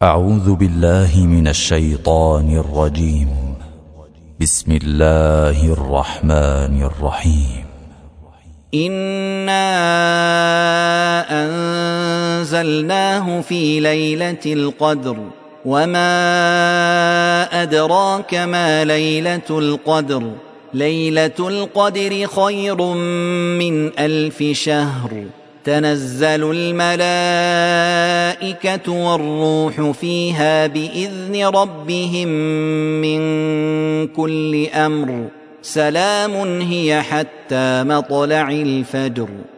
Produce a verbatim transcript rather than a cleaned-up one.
أعوذ بالله من الشيطان الرجيم. بسم الله الرحمن الرحيم. إنا أنزلناه في ليلة القدر وما أدراك ما ليلة القدر ليلة القدر خير من ألف شهر تنزل الملائكة والروح فيها بإذن ربهم من كل أمر سلام هي حتى مطلع الفجر.